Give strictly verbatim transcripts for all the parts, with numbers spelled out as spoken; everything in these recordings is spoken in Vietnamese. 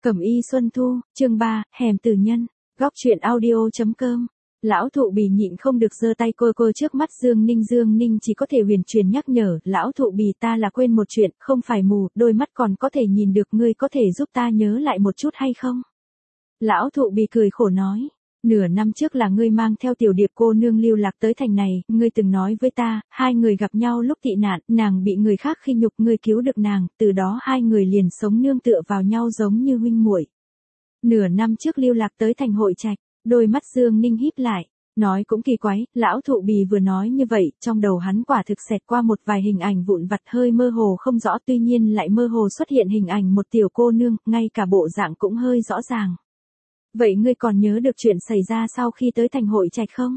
Cẩm y Xuân Thu, chương ba, hẻm tử nhân, góc truyện audio.com. Lão thụ bì nhịn không được giơ tay cô cô trước mắt Dương Ninh. Dương Ninh chỉ có thể huyền truyền nhắc nhở, lão thụ bì ta là quên một chuyện, không phải mù, đôi mắt còn có thể nhìn được, ngươi có thể giúp ta nhớ lại một chút hay không? Lão thụ bì cười khổ nói, nửa năm trước là ngươi mang theo tiểu điệp cô nương lưu lạc tới thành này, ngươi từng nói với ta, hai người gặp nhau lúc tị nạn, nàng bị người khác khinh nhục, ngươi cứu được nàng, từ đó hai người liền sống nương tựa vào nhau giống như huynh muội. Nửa năm trước lưu lạc tới thành Hội Trạch, đôi mắt Dương Ninh híp lại, nói cũng kỳ quái, lão thụ bì vừa nói như vậy, trong đầu hắn quả thực xẹt qua một vài hình ảnh vụn vặt hơi mơ hồ không rõ, tuy nhiên lại mơ hồ xuất hiện hình ảnh một tiểu cô nương, ngay cả bộ dạng cũng hơi rõ ràng. Vậy ngươi còn nhớ được chuyện xảy ra sau khi tới thành Hội Trạch không?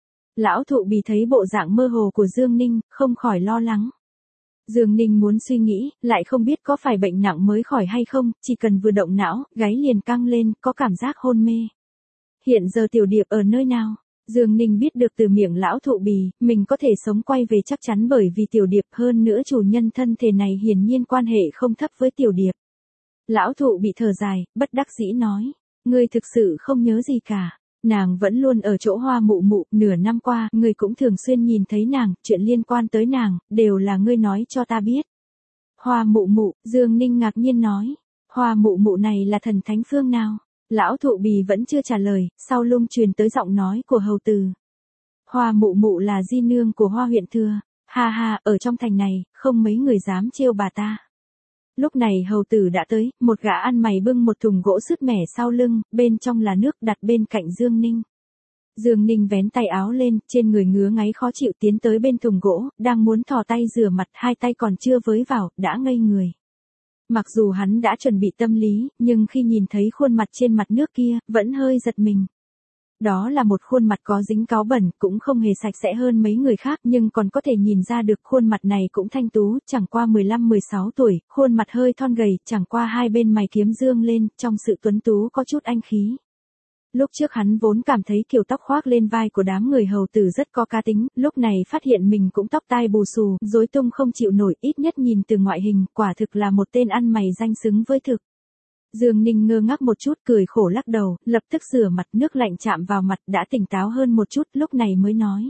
Lão thụ bì thấy bộ dạng mơ hồ của Dương Ninh, không khỏi lo lắng. Dương Ninh muốn suy nghĩ, lại không biết có phải bệnh nặng mới khỏi hay không, chỉ cần vừa động não, gáy liền căng lên, có cảm giác hôn mê. Hiện giờ tiểu điệp ở nơi nào? Dương Ninh biết được từ miệng lão thụ bì, mình có thể sống quay về chắc chắn bởi vì tiểu điệp, hơn nữa chủ nhân thân thể này hiển nhiên quan hệ không thấp với tiểu điệp. Lão thụ bị thở dài, bất đắc dĩ nói, ngươi thực sự không nhớ gì cả. Nàng vẫn luôn ở chỗ Hoa Mụ Mụ, nửa năm qua, ngươi cũng thường xuyên nhìn thấy nàng, chuyện liên quan tới nàng, đều là ngươi nói cho ta biết. Hoa Mụ Mụ, Dương Ninh ngạc nhiên nói, Hoa Mụ Mụ này là thần thánh phương nào? Lão thụ bì vẫn chưa trả lời, sau lưng truyền tới giọng nói của hầu tử. Hoa Mụ Mụ là di nương của Hoa huyện thừa, ha ha, ở trong thành này, không mấy người dám trêu bà ta. Lúc này hầu tử đã tới, một gã ăn mày bưng một thùng gỗ sứt mẻ sau lưng, bên trong là nước đặt bên cạnh Dương Ninh. Dương Ninh vén tay áo lên, trên người ngứa ngáy khó chịu tiến tới bên thùng gỗ, đang muốn thò tay rửa mặt, hai tay còn chưa với vào, đã ngây người. Mặc dù hắn đã chuẩn bị tâm lý, nhưng khi nhìn thấy khuôn mặt trên mặt nước kia, vẫn hơi giật mình. Đó là một khuôn mặt có dính cáu bẩn, cũng không hề sạch sẽ hơn mấy người khác, nhưng còn có thể nhìn ra được khuôn mặt này cũng thanh tú, chẳng qua mười lăm mười sáu tuổi, khuôn mặt hơi thon gầy, chẳng qua hai bên mày kiếm dương lên, trong sự tuấn tú có chút anh khí. Lúc trước hắn vốn cảm thấy kiểu tóc khoác lên vai của đám người hầu tử rất có cá tính, lúc này phát hiện mình cũng tóc tai bù xù, rối tung không chịu nổi, ít nhất nhìn từ ngoại hình, quả thực là một tên ăn mày danh xứng với thực. Dương Ninh ngơ ngác một chút, cười khổ lắc đầu, lập tức rửa mặt, nước lạnh chạm vào mặt, đã tỉnh táo hơn một chút, lúc này mới nói.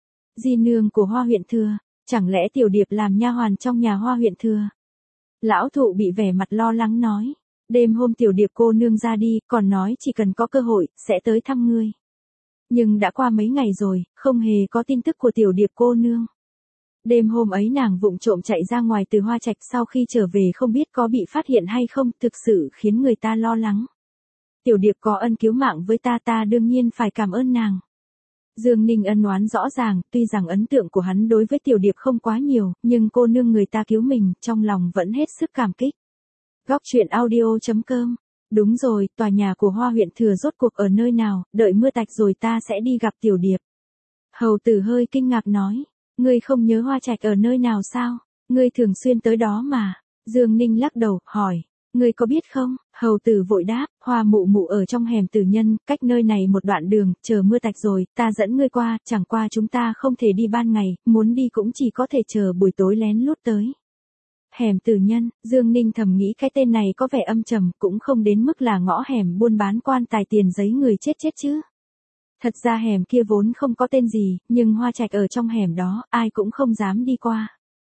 Di nương của Hoa huyện thừa, chẳng lẽ tiểu điệp làm nha hoàn trong nhà Hoa huyện thừa? Lão thụ bị vẻ mặt lo lắng nói. Đêm hôm tiểu điệp cô nương ra đi, còn nói chỉ cần có cơ hội, sẽ tới thăm ngươi. Nhưng đã qua mấy ngày rồi, không hề có tin tức của tiểu điệp cô nương. Đêm hôm ấy nàng vụng trộm chạy ra ngoài từ Hoa Trạch, sau khi trở về không biết có bị phát hiện hay không, thực sự khiến người ta lo lắng. Tiểu điệp có ân cứu mạng với ta, ta đương nhiên phải cảm ơn nàng. Dương Ninh ân oán rõ ràng, tuy rằng ấn tượng của hắn đối với tiểu điệp không quá nhiều, nhưng cô nương người ta cứu mình, trong lòng vẫn hết sức cảm kích. Góc truyện audio.com. Đúng rồi, tòa nhà của Hoa huyện thừa rốt cuộc ở nơi nào, đợi mưa tạnh rồi ta sẽ đi gặp tiểu điệp. Hầu tử hơi kinh ngạc nói, ngươi không nhớ Hoa Trạch ở nơi nào sao, ngươi thường xuyên tới đó mà. Dương Ninh lắc đầu, hỏi, ngươi có biết không? Hầu tử vội đáp, Hoa Mụ Mụ ở trong hẻm tử nhân, cách nơi này một đoạn đường, chờ mưa tạnh rồi, ta dẫn ngươi qua, chẳng qua chúng ta không thể đi ban ngày, muốn đi cũng chỉ có thể chờ buổi tối lén lút tới. Hẻm tử nhân, Dương Ninh thầm nghĩ cái tên này có vẻ âm trầm, cũng không đến mức là ngõ hẻm buôn bán quan tài tiền giấy người chết chết chứ. Thật ra hẻm kia vốn không có tên gì, nhưng Hoa Trạch ở trong hẻm đó, ai cũng không dám đi qua.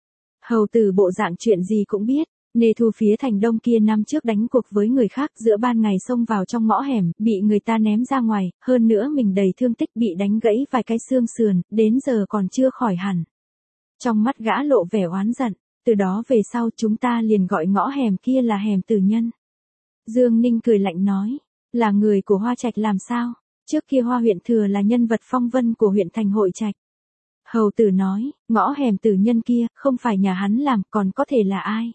Hầu tử bộ dạng chuyện gì cũng biết, Nê Thu phía thành đông kia năm trước đánh cuộc với người khác, giữa ban ngày xông vào trong ngõ hẻm, bị người ta ném ra ngoài, hơn nữa mình đầy thương tích, bị đánh gãy vài cái xương sườn, đến giờ còn chưa khỏi hẳn. Trong mắt gã lộ vẻ oán giận. Từ đó về sau chúng ta liền gọi ngõ hẻm kia là hẻm tử nhân. Dương Ninh cười lạnh nói, là người của Hoa Trạch làm sao? Trước kia Hoa huyện thừa là nhân vật phong vân của huyện thành Hội Trạch. Hầu tử nói, ngõ hẻm tử nhân kia, không phải nhà hắn làm, còn có thể là ai?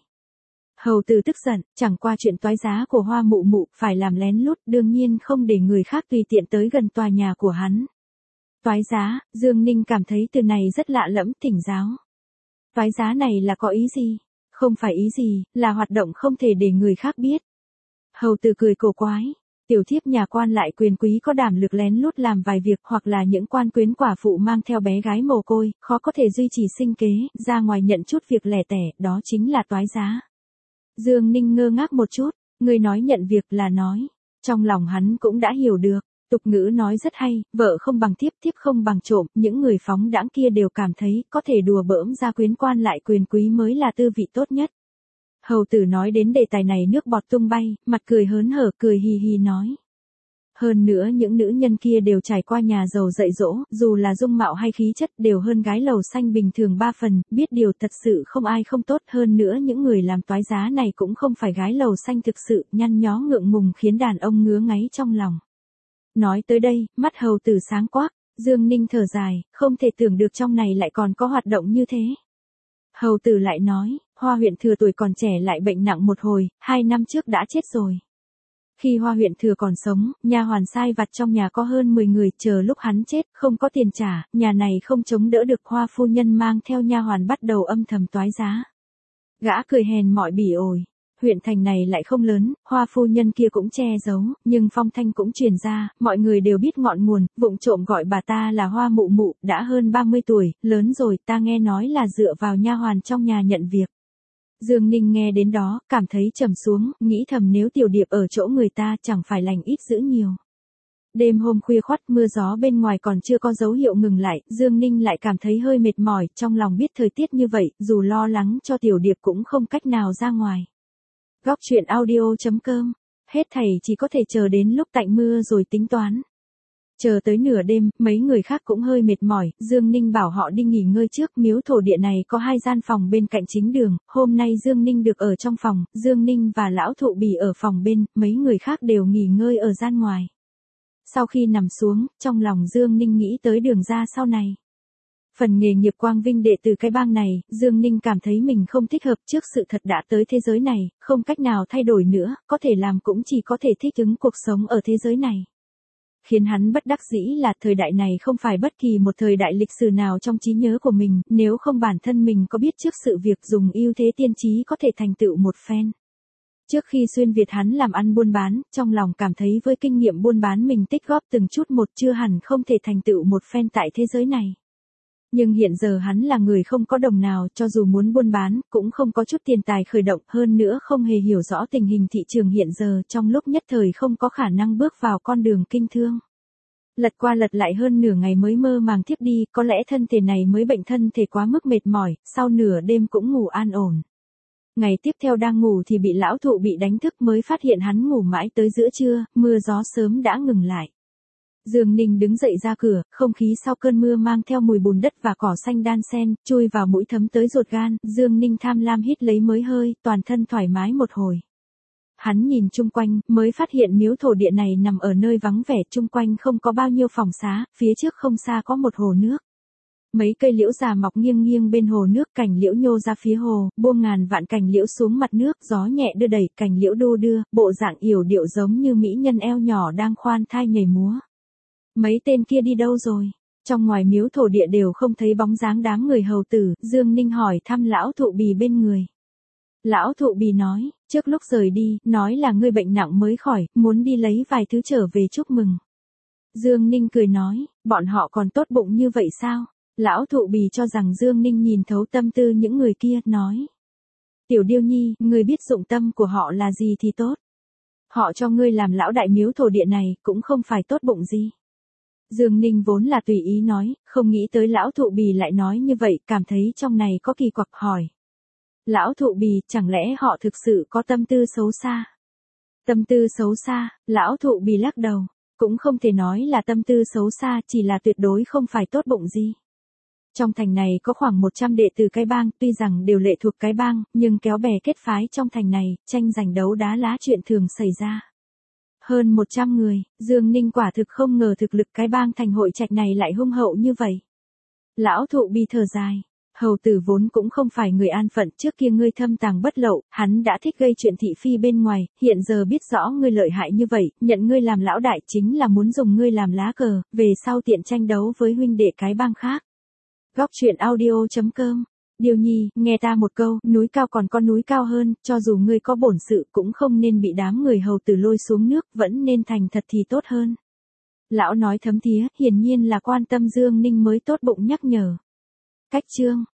Hầu tử tức giận, chẳng qua chuyện toái giá của Hoa Mụ Mụ, phải làm lén lút, đương nhiên không để người khác tùy tiện tới gần tòa nhà của hắn. Toái giá, Dương Ninh cảm thấy từ này rất lạ lẫm, thỉnh giáo. Toái giá này là có ý gì? Không phải ý gì, là hoạt động không thể để người khác biết. Hầu tử cười cổ quái, tiểu thiếp nhà quan lại quyền quý có đảm lực lén lút làm vài việc, hoặc là những quan quyến quả phụ mang theo bé gái mồ côi, khó có thể duy trì sinh kế, ra ngoài nhận chút việc lẻ tẻ, đó chính là toái giá. Dương Ninh ngơ ngác một chút, Ngươi nói nhận việc là nói. Trong lòng hắn cũng đã hiểu được. Tục ngữ nói rất hay, vợ không bằng thiếp, thiếp không bằng trộm, những người phóng đãng kia đều cảm thấy có thể đùa bỡm ra quyến quan lại quyền quý mới là tư vị tốt nhất. Hầu tử nói đến đề tài này nước bọt tung bay, mặt cười hớn hở cười hì hì nói. Hơn nữa những nữ nhân kia đều trải qua nhà giàu dạy dỗ, dù là dung mạo hay khí chất đều hơn gái lầu xanh bình thường ba phần, biết điều thật sự không ai không tốt, hơn nữa những người làm toái giá này cũng không phải gái lầu xanh thực sự, nhăn nhó ngượng ngùng khiến đàn ông ngứa ngáy trong lòng. Nói tới đây, mắt hầu tử sáng quắc, Dương Ninh thở dài, không thể tưởng được trong này lại còn có hoạt động như thế. Hầu tử lại nói, Hoa huyện thừa tuổi còn trẻ lại bệnh nặng một hồi, hai năm trước đã chết rồi. Khi Hoa huyện thừa còn sống, nha hoàn sai vặt trong nhà có hơn mười người, chờ lúc hắn chết, không có tiền trả, nhà này không chống đỡ được, Hoa phu nhân mang theo nha hoàn bắt đầu âm thầm toái giá. Gã cười hèn mọi bỉ ổi. Huyện thành này lại không lớn, Hoa phu nhân kia cũng che giấu, nhưng phong thanh cũng truyền ra, mọi người đều biết ngọn nguồn, vụng trộm gọi bà ta là Hoa mụ mụ, đã hơn ba mươi tuổi, lớn rồi, ta nghe nói là dựa vào nha hoàn trong nhà nhận việc. Dương Ninh nghe đến đó, cảm thấy trầm xuống, nghĩ thầm nếu tiểu điệp ở chỗ người ta chẳng phải lành ít dữ nhiều. Đêm hôm khuya khoắt mưa gió bên ngoài còn chưa có dấu hiệu ngừng lại, Dương Ninh lại cảm thấy hơi mệt mỏi, trong lòng biết thời tiết như vậy, dù lo lắng cho tiểu điệp cũng không cách nào ra ngoài. Góc truyện audio chấm com, hết thảy chỉ có thể chờ đến lúc tạnh mưa rồi tính toán. Chờ tới nửa đêm, mấy người khác cũng hơi mệt mỏi, Dương Ninh bảo họ đi nghỉ ngơi trước, miếu thổ địa này có hai gian phòng bên cạnh chính đường, hôm nay Dương Ninh được ở trong phòng, Dương Ninh và lão thụ bì ở phòng bên, mấy người khác đều nghỉ ngơi ở gian ngoài. Sau khi nằm xuống, trong lòng Dương Ninh nghĩ tới đường ra sau này. Phần nghề nghiệp quang vinh đệ từ cái bang này, Dương Ninh cảm thấy mình không thích hợp trước sự thật đã tới thế giới này, không cách nào thay đổi nữa, có thể làm cũng chỉ có thể thích ứng cuộc sống ở thế giới này. Khiến hắn bất đắc dĩ là thời đại này không phải bất kỳ một thời đại lịch sử nào trong trí nhớ của mình, nếu không bản thân mình có biết trước sự việc dùng ưu thế tiên trí có thể thành tựu một phen. Trước khi xuyên Việt hắn làm ăn buôn bán, trong lòng cảm thấy với kinh nghiệm buôn bán mình tích góp từng chút một chưa hẳn không thể thành tựu một phen tại thế giới này. Nhưng hiện giờ hắn là người không có đồng nào, cho dù muốn buôn bán, cũng không có chút tiền tài khởi động, hơn nữa không hề hiểu rõ tình hình thị trường hiện giờ, trong lúc nhất thời không có khả năng bước vào con đường kinh thương. Lật qua lật lại hơn nửa ngày mới mơ màng thiếp đi, có lẽ thân thể này mới bệnh thân thể quá mức mệt mỏi, sau nửa đêm cũng ngủ an ổn. Ngày tiếp theo đang ngủ thì bị lão thụ bị đánh thức, mới phát hiện hắn ngủ mãi tới giữa trưa, mưa gió sớm đã ngừng lại. Dương Ninh đứng dậy ra cửa, không khí sau cơn mưa mang theo mùi bùn đất và cỏ xanh đan xen, chui vào mũi thấm tới ruột gan, Dương Ninh tham lam hít lấy mới hơi, toàn thân thoải mái một hồi. Hắn nhìn chung quanh, mới phát hiện miếu thổ địa này nằm ở nơi vắng vẻ, chung quanh không có bao nhiêu phòng xá, phía trước không xa có một hồ nước. Mấy cây liễu già mọc nghiêng nghiêng bên hồ nước, cành liễu nhô ra phía hồ, buông ngàn vạn cành liễu xuống mặt nước, gió nhẹ đưa đẩy, cành liễu đô đưa, bộ dạng yểu điệu giống như mỹ nhân eo nhỏ đang khoan thai nhảy múa. Mấy tên kia đi đâu rồi? Trong ngoài miếu thổ địa đều không thấy bóng dáng đám người hầu tử, Dương Ninh hỏi thăm lão thụ bì bên người. Lão thụ bì nói, trước lúc rời đi, nói là ngươi bệnh nặng mới khỏi, muốn đi lấy vài thứ trở về chúc mừng. Dương Ninh cười nói, bọn họ còn tốt bụng như vậy sao? Lão thụ bì cho rằng Dương Ninh nhìn thấu tâm tư những người kia, nói. Tiểu Điêu Nhi, ngươi biết dụng tâm của họ là gì thì tốt. Họ cho ngươi làm lão đại miếu thổ địa này, cũng không phải tốt bụng gì. Dương Ninh vốn là tùy ý nói, không nghĩ tới lão thụ bì lại nói như vậy, cảm thấy trong này có kỳ quặc, hỏi. Lão thụ bì, chẳng lẽ họ thực sự có tâm tư xấu xa? Tâm tư xấu xa, lão thụ bì lắc đầu, cũng không thể nói là tâm tư xấu xa, chỉ là tuyệt đối không phải tốt bụng gì. Trong thành này có khoảng một trăm đệ tử cái bang, tuy rằng đều lệ thuộc cái bang, nhưng kéo bè kết phái trong thành này, tranh giành đấu đá lá chuyện thường xảy ra. Hơn một trăm người, Dương Ninh quả thực không ngờ thực lực cái bang thành hội trạch này lại hung hậu như vậy. Lão thụ bì thở dài, hầu tử vốn cũng không phải người an phận, trước kia ngươi thâm tàng bất lậu, hắn đã thích gây chuyện thị phi bên ngoài, hiện giờ biết rõ ngươi lợi hại như vậy, nhận ngươi làm lão đại chính là muốn dùng ngươi làm lá cờ, về sau tiện tranh đấu với huynh đệ cái bang khác. Góc truyện audio chấm com. Điêu Nhi, nghe ta một câu, núi cao còn có núi cao hơn, cho dù ngươi có bổn sự cũng không nên bị đám người hầu tử lôi xuống nước, vẫn nên thành thật thì tốt hơn. Lão nói thấm thía, hiển nhiên là quan tâm Dương Ninh mới tốt bụng nhắc nhở. Cách chương